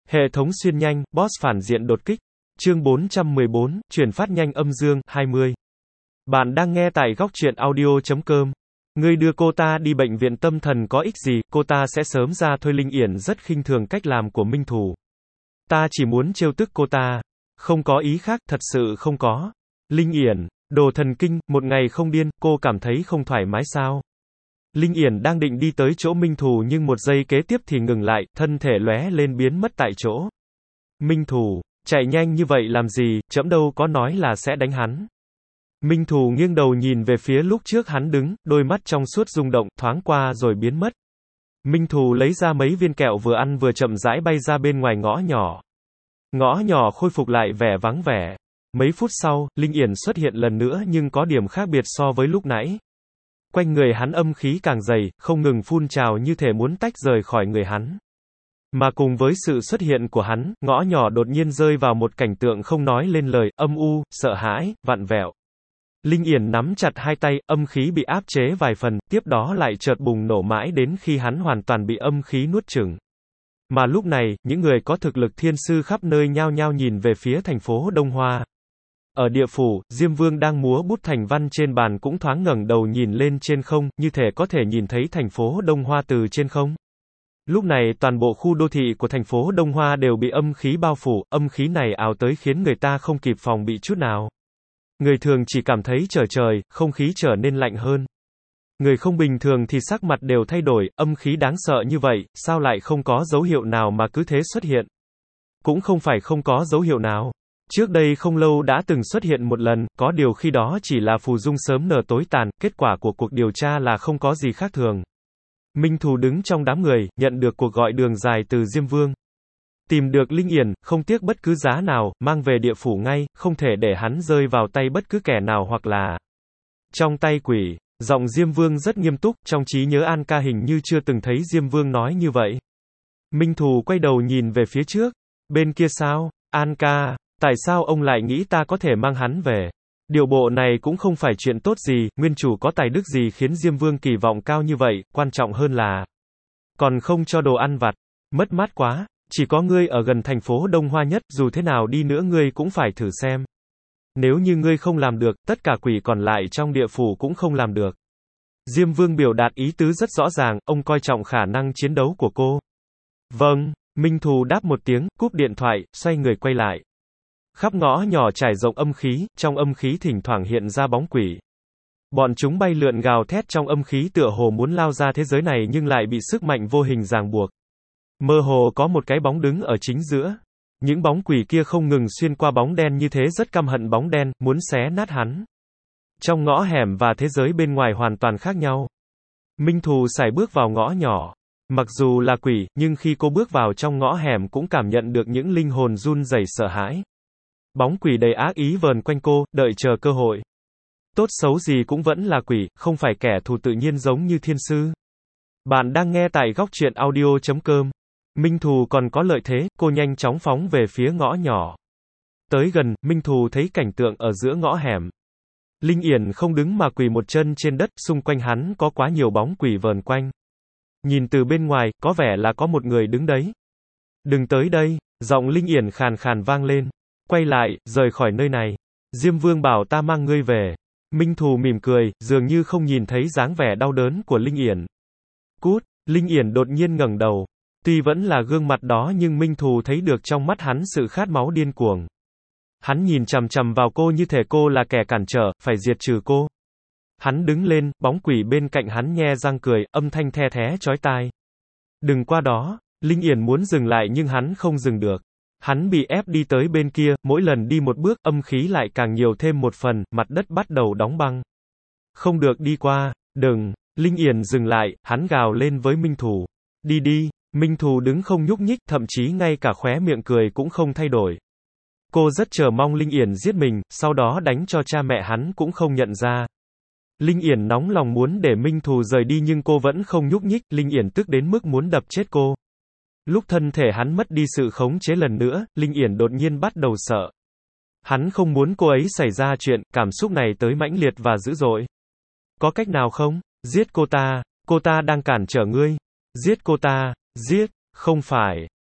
Hệ thống xuyên nhanh, boss phản diện đột kích. Chương 414, chuyển phát nhanh âm dương, 20. Bạn đang nghe tại góc truyện audio.com. Ngươi đưa cô ta đi bệnh viện tâm thần có ích gì, cô ta sẽ sớm ra thôi. Linh Yển rất khinh thường cách làm của Minh Thù. Ta chỉ muốn trêu tức cô ta. Không có ý khác, thật sự không có. Linh Yển, đồ thần kinh, một ngày không điên, cô cảm thấy không thoải mái sao? Linh Yển đang định đi tới chỗ Minh Thù nhưng một giây kế tiếp thì ngừng lại, thân thể lóe lên biến mất tại chỗ. Minh Thù, chạy nhanh như vậy làm gì, trẫm đâu có nói là sẽ đánh hắn. Minh Thù nghiêng đầu nhìn về phía lúc trước hắn đứng, đôi mắt trong suốt rung động, thoáng qua rồi biến mất. Minh Thù lấy ra mấy viên kẹo vừa ăn vừa chậm rãi bay ra bên ngoài ngõ nhỏ. Ngõ nhỏ khôi phục lại vẻ vắng vẻ. Mấy phút sau, Linh Yển xuất hiện lần nữa nhưng có điểm khác biệt so với lúc nãy. Quanh người hắn âm khí càng dày, không ngừng phun trào như thể muốn tách rời khỏi người hắn. Mà cùng với sự xuất hiện của hắn, ngõ nhỏ đột nhiên rơi vào một cảnh tượng không nói lên lời, âm u, sợ hãi, vặn vẹo. Linh Yển nắm chặt hai tay, âm khí bị áp chế vài phần, tiếp đó lại chợt bùng nổ mãi đến khi hắn hoàn toàn bị âm khí nuốt chửng. Mà lúc này, những người có thực lực thiên sư khắp nơi nhao nhao nhìn về phía thành phố Đông Hoa. Ở địa phủ, Diêm Vương đang múa bút thành văn trên bàn cũng thoáng ngẩng đầu nhìn lên trên không, như thể có thể nhìn thấy thành phố Đông Hoa từ trên không. Lúc này toàn bộ khu đô thị của thành phố Đông Hoa đều bị âm khí bao phủ, âm khí này ào tới khiến người ta không kịp phòng bị chút nào. Người thường chỉ cảm thấy trời, không khí trở nên lạnh hơn. Người không bình thường thì sắc mặt đều thay đổi, âm khí đáng sợ như vậy, sao lại không có dấu hiệu nào mà cứ thế xuất hiện? Cũng không phải không có dấu hiệu nào. Trước đây không lâu đã từng xuất hiện một lần, có điều khi đó chỉ là phù dung sớm nở tối tàn, kết quả của cuộc điều tra là không có gì khác thường. Minh Thù đứng trong đám người, nhận được cuộc gọi đường dài từ Diêm Vương. Tìm được Linh Yển, không tiếc bất cứ giá nào, mang về địa phủ ngay, không thể để hắn rơi vào tay bất cứ kẻ nào hoặc là trong tay quỷ. Giọng Diêm Vương rất nghiêm túc, trong trí nhớ An Ca hình như chưa từng thấy Diêm Vương nói như vậy. Minh Thù quay đầu nhìn về phía trước. Bên kia sao? An Ca, tại sao ông lại nghĩ ta có thể mang hắn về? Điều bộ này cũng không phải chuyện tốt gì, nguyên chủ có tài đức gì khiến Diêm Vương kỳ vọng cao như vậy, quan trọng hơn là còn không cho đồ ăn vặt. Mất mát quá, chỉ có ngươi ở gần thành phố Đông Hoa nhất, dù thế nào đi nữa ngươi cũng phải thử xem. Nếu như ngươi không làm được, tất cả quỷ còn lại trong địa phủ cũng không làm được. Diêm Vương biểu đạt ý tứ rất rõ ràng, ông coi trọng khả năng chiến đấu của cô. Vâng, Minh Thù đáp một tiếng, cúp điện thoại, xoay người quay lại. Khắp ngõ nhỏ trải rộng âm khí, trong âm khí thỉnh thoảng hiện ra bóng quỷ. Bọn chúng bay lượn gào thét trong âm khí tựa hồ muốn lao ra thế giới này nhưng lại bị sức mạnh vô hình ràng buộc. Mơ hồ có một cái bóng đứng ở chính giữa. Những bóng quỷ kia không ngừng xuyên qua bóng đen như thế rất căm hận bóng đen, muốn xé nát hắn. Trong ngõ hẻm và thế giới bên ngoài hoàn toàn khác nhau. Minh Thù sải bước vào ngõ nhỏ. Mặc dù là quỷ, nhưng khi cô bước vào trong ngõ hẻm cũng cảm nhận được những linh hồn run rẩy sợ hãi. Bóng quỷ đầy ác ý vờn quanh cô, đợi chờ cơ hội. Tốt xấu gì cũng vẫn là quỷ, không phải kẻ thù tự nhiên giống như thiên sư. Bạn đang nghe tại góc truyện audio.com. Minh Thù còn có lợi thế, cô nhanh chóng phóng về phía ngõ nhỏ. Tới gần, Minh Thù thấy cảnh tượng ở giữa ngõ hẻm. Linh Yển không đứng mà quỳ một chân trên đất, xung quanh hắn có quá nhiều bóng quỷ vờn quanh. Nhìn từ bên ngoài, có vẻ là có một người đứng đấy. Đừng tới đây, giọng Linh Yển khàn khàn vang lên. Quay lại, rời khỏi nơi này. Diêm Vương bảo ta mang ngươi về. Minh Thù mỉm cười, dường như không nhìn thấy dáng vẻ đau đớn của Linh Yển. Cút, Linh Yển đột nhiên ngẩng đầu. Tuy vẫn là gương mặt đó nhưng Minh Thù thấy được trong mắt hắn sự khát máu điên cuồng. Hắn nhìn chằm chằm vào cô như thể cô là kẻ cản trở, phải diệt trừ cô. Hắn đứng lên, bóng quỷ bên cạnh hắn nhe răng cười, âm thanh the thé chói tai. Đừng qua đó, Linh Yển muốn dừng lại nhưng hắn không dừng được. Hắn bị ép đi tới bên kia, mỗi lần đi một bước, âm khí lại càng nhiều thêm một phần, mặt đất bắt đầu đóng băng. Không được đi qua, đừng, Linh Yển dừng lại, hắn gào lên với Minh Thù. Đi đi, Minh Thù đứng không nhúc nhích, thậm chí ngay cả khóe miệng cười cũng không thay đổi. Cô rất chờ mong Linh Yển giết mình, sau đó đánh cho cha mẹ hắn cũng không nhận ra. Linh Yển nóng lòng muốn để Minh Thù rời đi nhưng cô vẫn không nhúc nhích, Linh Yển tức đến mức muốn đập chết cô. Lúc thân thể hắn mất đi sự khống chế lần nữa, Linh Yển đột nhiên bắt đầu sợ. Hắn không muốn cô ấy xảy ra chuyện, cảm xúc này tới mãnh liệt và dữ dội. Có cách nào không? Giết cô ta đang cản trở ngươi. Giết cô ta, giết, không phải.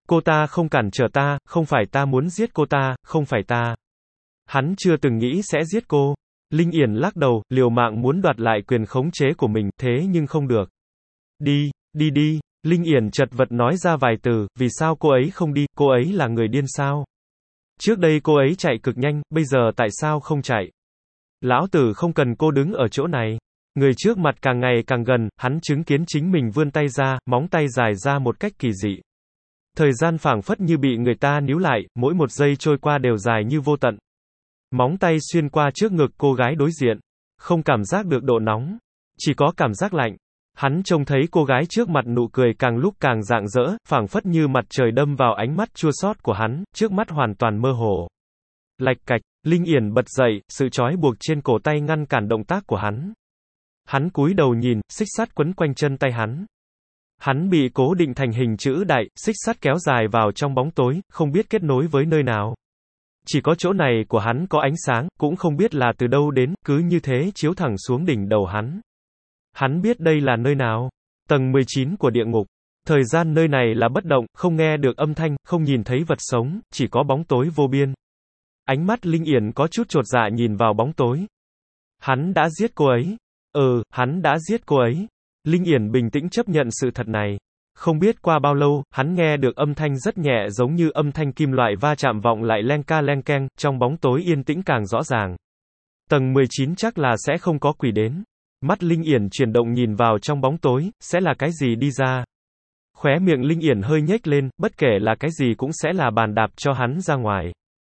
Cô ta không cản trở ta, không phải ta muốn giết cô ta, không phải ta. Hắn chưa từng nghĩ sẽ giết cô. Linh Yển lắc đầu, liều mạng muốn đoạt lại quyền khống chế của mình, thế nhưng không được. Đi, đi đi. Linh Yển chật vật nói ra vài từ, vì sao cô ấy không đi, cô ấy là người điên sao? Trước đây cô ấy chạy cực nhanh, bây giờ tại sao không chạy? Lão tử không cần cô đứng ở chỗ này. Người trước mặt càng ngày càng gần, hắn chứng kiến chính mình vươn tay ra, móng tay dài ra một cách kỳ dị. Thời gian phảng phất như bị người ta níu lại, mỗi một giây trôi qua đều dài như vô tận. Móng tay xuyên qua trước ngực cô gái đối diện. Không cảm giác được độ nóng. Chỉ có cảm giác lạnh. Hắn trông thấy cô gái trước mặt nụ cười càng lúc càng rạng rỡ, phảng phất như mặt trời đâm vào ánh mắt chua xót của hắn, trước mắt hoàn toàn mơ hồ. Lạch cạch, Linh Yển bật dậy, sự trói buộc trên cổ tay ngăn cản động tác của hắn. Hắn cúi đầu nhìn, xích sắt quấn quanh chân tay hắn. Hắn bị cố định thành hình chữ đại, xích sắt kéo dài vào trong bóng tối, không biết kết nối với nơi nào. Chỉ có chỗ này của hắn có ánh sáng, cũng không biết là từ đâu đến, cứ như thế chiếu thẳng xuống đỉnh đầu hắn. Hắn biết đây là nơi nào. Tầng 19 của địa ngục. Thời gian nơi này là bất động, không nghe được âm thanh, không nhìn thấy vật sống, chỉ có bóng tối vô biên. Ánh mắt Linh Yển có chút chột dạ nhìn vào bóng tối. Hắn đã giết cô ấy. Hắn đã giết cô ấy. Linh Yển bình tĩnh chấp nhận sự thật này. Không biết qua bao lâu, hắn nghe được âm thanh rất nhẹ giống như âm thanh kim loại va chạm vọng lại len ca len keng, trong bóng tối yên tĩnh càng rõ ràng. Tầng 19 chắc là sẽ không có quỷ đến. Mắt Linh Yển chuyển động nhìn vào trong bóng tối, sẽ là cái gì đi ra? Khóe miệng Linh Yển hơi nhếch lên, bất kể là cái gì cũng sẽ là bàn đạp cho hắn ra ngoài.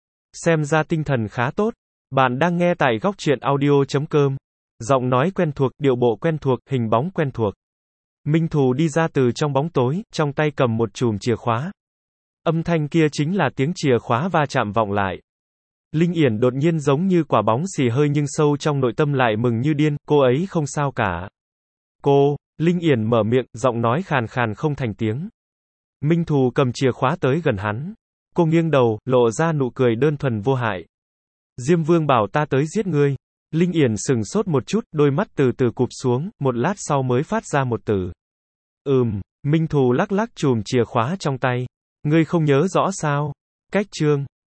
Xem ra tinh thần khá tốt. Bạn đang nghe tại góc truyện audio.com. Giọng nói quen thuộc, điệu bộ quen thuộc, hình bóng quen thuộc. Minh Thù đi ra từ trong bóng tối, trong tay cầm một chùm chìa khóa. Âm thanh kia chính là tiếng chìa khóa va chạm vọng lại. Linh Yển đột nhiên giống như quả bóng xì hơi nhưng sâu trong nội tâm lại mừng như điên, cô ấy không sao cả. Cô, Linh Yển mở miệng, giọng nói khàn khàn không thành tiếng. Minh Thù cầm chìa khóa tới gần hắn. Cô nghiêng đầu, lộ ra nụ cười đơn thuần vô hại. Diêm Vương bảo ta tới giết ngươi. Linh Yển sừng sốt một chút, đôi mắt từ từ cụp xuống, một lát sau mới phát ra một từ. Minh Thù lắc lắc chùm chìa khóa trong tay. Ngươi không nhớ rõ sao? Cách chương.